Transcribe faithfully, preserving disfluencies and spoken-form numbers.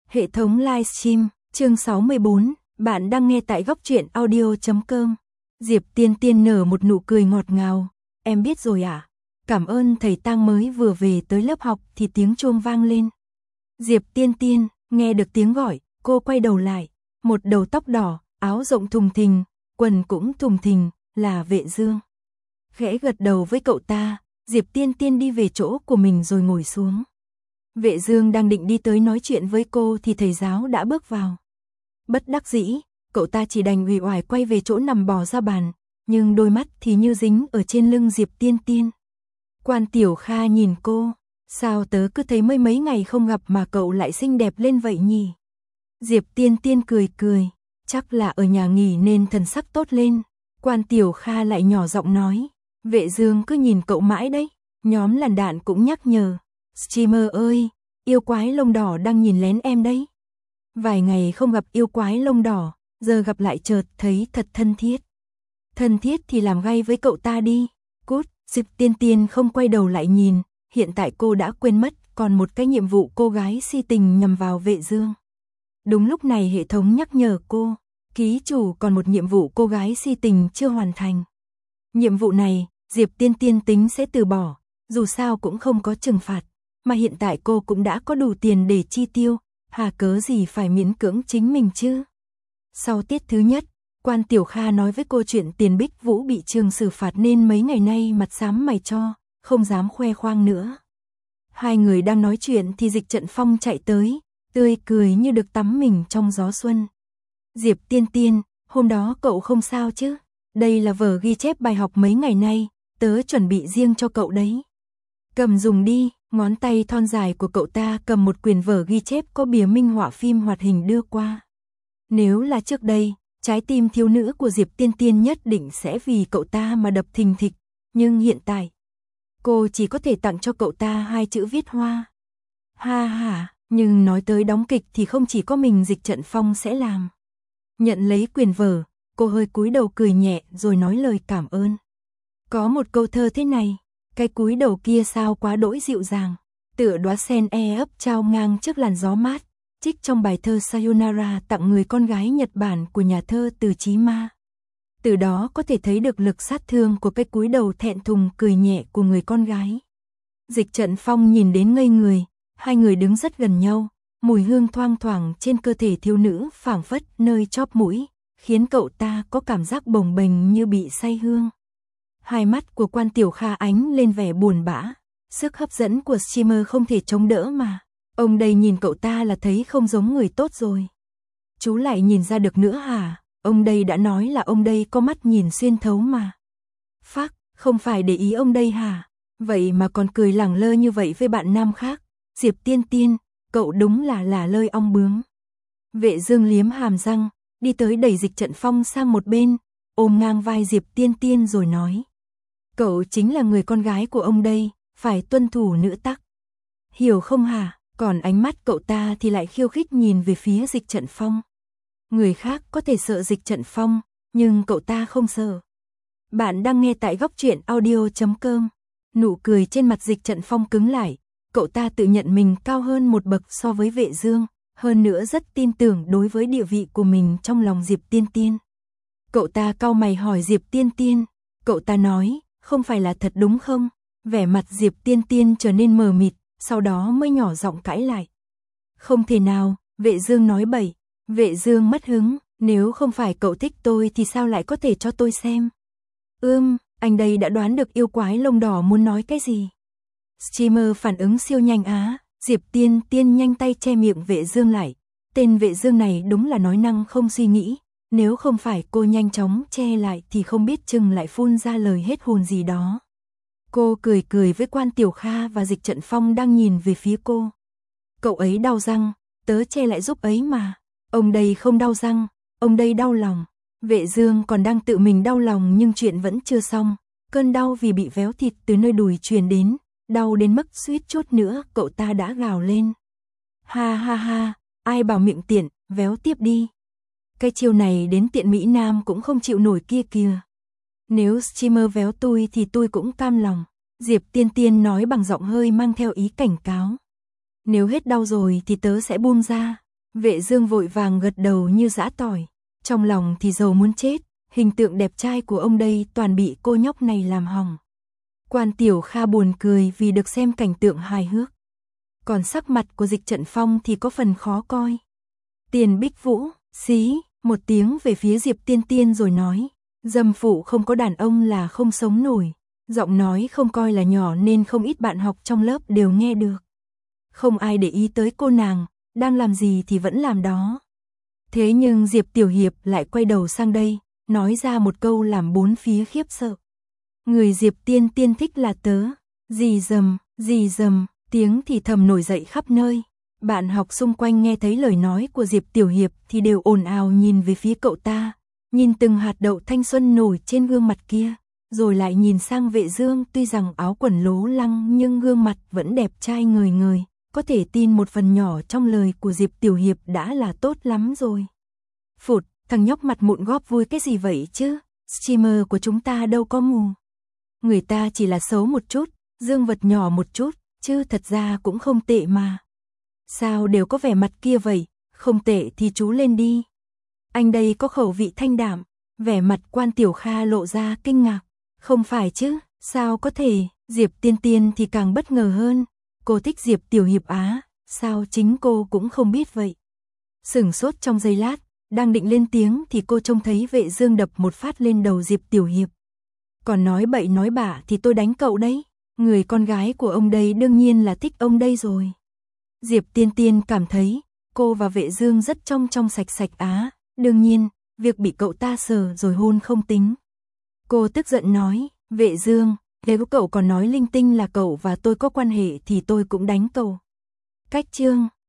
Hệ thống livestream, chương sáu mươi bốn, bạn đang nghe tại góc truyện audio chấm com. Diệp Tiên Tiên nở một nụ cười ngọt ngào, em biết rồi à? Cảm ơn thầy Tang mới vừa về tới lớp học thì tiếng chuông vang lên. Diệp Tiên Tiên, nghe được tiếng gọi, cô quay đầu lại, một đầu tóc đỏ, áo rộng thùng thình, quần cũng thùng thình, là Vệ Dương. Khẽ gật đầu với cậu ta, Diệp Tiên Tiên đi về chỗ của mình rồi ngồi xuống. Vệ Dương đang định đi tới nói chuyện với cô thì thầy giáo đã bước vào. Bất đắc dĩ, cậu ta chỉ đành uể oải quay về chỗ nằm bò ra bàn, nhưng đôi mắt thì như dính ở trên lưng Diệp Tiên Tiên. Quan Tiểu Kha nhìn cô, sao tớ cứ thấy mấy mấy ngày không gặp mà cậu lại xinh đẹp lên vậy nhỉ? Diệp Tiên Tiên cười cười, chắc là ở nhà nghỉ nên thần sắc tốt lên. Quan Tiểu Kha lại nhỏ giọng nói, Vệ Dương cứ nhìn cậu mãi đấy. Nhóm làn đạn cũng nhắc nhở, streamer ơi, yêu quái lông đỏ đang nhìn lén em đấy. Vài ngày không gặp yêu quái lông đỏ, giờ gặp lại chợt thấy thật thân thiết. Thân thiết thì làm gay với cậu ta đi. Cút. Diệp Tiên Tiên không quay đầu lại nhìn, hiện tại cô đã quên mất còn một cái nhiệm vụ cô gái si tình nhằm vào Vệ Dương. Đúng lúc này hệ thống nhắc nhở cô, ký chủ còn một nhiệm vụ cô gái si tình chưa hoàn thành. Nhiệm vụ này, Diệp Tiên Tiên tính sẽ từ bỏ, dù sao cũng không có trừng phạt, mà hiện tại cô cũng đã có đủ tiền để chi tiêu, hà cớ gì phải miễn cưỡng chính mình chứ. Sau tiết thứ nhất, Quan Tiểu Kha nói với cô chuyện Tiền Bích Vũ bị trường xử phạt nên mấy ngày nay mặt xám mày cho, không dám khoe khoang nữa. Hai người đang nói chuyện thì Dịch Trận Phong chạy tới, tươi cười như được tắm mình trong gió xuân. Diệp Tiên Tiên, hôm đó cậu không sao chứ? Đây là vở ghi chép bài học mấy ngày nay, tớ chuẩn bị riêng cho cậu đấy. Cầm dùng đi. Ngón tay thon dài của cậu ta cầm một quyển vở ghi chép có bìa minh họa phim hoạt hình đưa qua. Nếu là trước đây, trái tim thiếu nữ của Diệp Tiên Tiên nhất định sẽ vì cậu ta mà đập thình thịch, nhưng hiện tại, cô chỉ có thể tặng cho cậu ta hai chữ viết hoa. Ha ha, nhưng nói tới đóng kịch thì không chỉ có mình Dịch Trận Phong sẽ làm. Nhận lấy quyển vở, cô hơi cúi đầu cười nhẹ rồi nói lời cảm ơn. Có một câu thơ thế này, cái cúi đầu kia sao quá đỗi dịu dàng, tựa đóa sen e ấp trao ngang trước làn gió mát, trích trong bài thơ Sayonara tặng người con gái Nhật Bản của nhà thơ Từ Chí Ma. Từ đó có thể thấy được lực sát thương của cái cúi đầu thẹn thùng cười nhẹ của người con gái. Dịch Trận Phong nhìn đến ngây người, hai người đứng rất gần nhau, mùi hương thoang thoảng trên cơ thể thiếu nữ phảng phất nơi chóp mũi, khiến cậu ta có cảm giác bồng bềnh như bị say hương. Hai mắt của Quan Tiểu Kha ánh lên vẻ buồn bã, sức hấp dẫn của streamer không thể chống đỡ mà. Ông đây nhìn cậu ta là thấy không giống người tốt rồi. Chú lại nhìn ra được nữa hả? Ông đây đã nói là ông đây có mắt nhìn xuyên thấu mà. Phác, không phải để ý ông đây hả? Vậy mà còn cười lẳng lơ như vậy với bạn nam khác. Diệp Tiên Tiên, cậu đúng là là lơi ong bướm. Vệ Dương liếm hàm răng, đi tới đẩy Dịch Trận Phong sang một bên, ôm ngang vai Diệp Tiên Tiên rồi nói. Cậu chính là người con gái của ông đây, phải tuân thủ nữ tắc. Hiểu không hả? Còn ánh mắt cậu ta thì lại khiêu khích nhìn về phía Dịch Trận Phong. Người khác có thể sợ Dịch Trận Phong, nhưng cậu ta không sợ. Bạn đang nghe tại góc truyện audio chấm com. Nụ cười trên mặt Dịch Trận Phong cứng lại, cậu ta tự nhận mình cao hơn một bậc so với Vệ Dương, hơn nữa rất tin tưởng đối với địa vị của mình trong lòng Diệp Tiên Tiên. Cậu ta cau mày hỏi Diệp Tiên Tiên, cậu ta nói, không phải là thật đúng không? Vẻ mặt Diệp Tiên Tiên trở nên mờ mịt, sau đó mới nhỏ giọng cãi lại. Không thể nào, Vệ Dương nói bậy. Vệ Dương mất hứng, nếu không phải cậu thích tôi thì sao lại có thể cho tôi xem? Ưm, anh đây đã đoán được yêu quái lông đỏ muốn nói cái gì. Streamer phản ứng siêu nhanh á, Diệp Tiên Tiên nhanh tay che miệng Vệ Dương lại. Tên Vệ Dương này đúng là nói năng không suy nghĩ. Nếu không phải cô nhanh chóng che lại thì không biết chừng lại phun ra lời hết hồn gì đó. Cô cười cười với Quan Tiểu Kha và Dịch Trận Phong đang nhìn về phía cô. Cậu ấy đau răng, tớ che lại giúp ấy mà. Ông đây không đau răng, ông đây đau lòng. Vệ Dương còn đang tự mình đau lòng nhưng chuyện vẫn chưa xong. Cơn đau vì bị véo thịt từ nơi đùi truyền đến, đau đến mức suýt chút nữa cậu ta đã gào lên. Ha ha ha, ai bảo miệng tiện, véo tiếp đi. Cái chiêu này đến tiện Mỹ Nam cũng không chịu nổi kia kìa. Nếu streamer véo tôi thì tôi cũng cam lòng. Diệp Tiên Tiên nói bằng giọng hơi mang theo ý cảnh cáo. Nếu hết đau rồi thì tớ sẽ buông ra. Vệ Dương vội vàng gật đầu như giã tỏi, trong lòng thì dầu muốn chết, hình tượng đẹp trai của ông đây toàn bị cô nhóc này làm hỏng. Quan Tiểu Kha buồn cười vì được xem cảnh tượng hài hước. Còn sắc mặt của Dịch Trận Phong thì có phần khó coi. Tiền Bích Vũ, xí, một tiếng về phía Diệp Tiên Tiên rồi nói, dâm phụ không có đàn ông là không sống nổi. Giọng nói không coi là nhỏ nên không ít bạn học trong lớp đều nghe được. Không ai để ý tới cô nàng, đang làm gì thì vẫn làm đó. Thế nhưng Diệp Tiểu Hiệp lại quay đầu sang đây, nói ra một câu làm bốn phía khiếp sợ. Người Diệp Tiên Tiên thích là tớ. Dì dầm, dì dầm, tiếng thì thầm nổi dậy khắp nơi. Bạn học xung quanh nghe thấy lời nói của Diệp Tiểu Hiệp thì đều ồn ào nhìn về phía cậu ta, nhìn từng hạt đậu thanh xuân nổi trên gương mặt kia, rồi lại nhìn sang Vệ Dương, tuy rằng áo quần lố lăng nhưng gương mặt vẫn đẹp trai ngời ngời, có thể tin một phần nhỏ trong lời của Diệp Tiểu Hiệp đã là tốt lắm rồi. Phụt, thằng nhóc mặt mụn góp vui cái gì vậy chứ, streamer của chúng ta đâu có mù. Người ta chỉ là xấu một chút, dương vật nhỏ một chút, chứ thật ra cũng không tệ mà. Sao đều có vẻ mặt kia vậy, không tệ thì chú lên đi. Anh đây có khẩu vị thanh đạm, vẻ mặt Quan Tiểu Kha lộ ra kinh ngạc. Không phải chứ, sao có thể, Diệp Tiên Tiên thì càng bất ngờ hơn. Cô thích Diệp Tiểu Hiệp á, sao chính cô cũng không biết vậy. Sửng sốt trong giây lát, đang định lên tiếng thì cô trông thấy Vệ Dương đập một phát lên đầu Diệp Tiểu Hiệp. Còn nói bậy nói bạ thì tôi đánh cậu đấy, người con gái của ông đây đương nhiên là thích ông đây rồi. Diệp Tiên Tiên cảm thấy, cô và Vệ Dương rất trong trong sạch sạch á, đương nhiên, việc bị cậu ta sờ rồi hôn không tính. Cô tức giận nói, Vệ Dương, nếu cậu còn nói linh tinh là cậu và tôi có quan hệ thì tôi cũng đánh cậu. Cách chương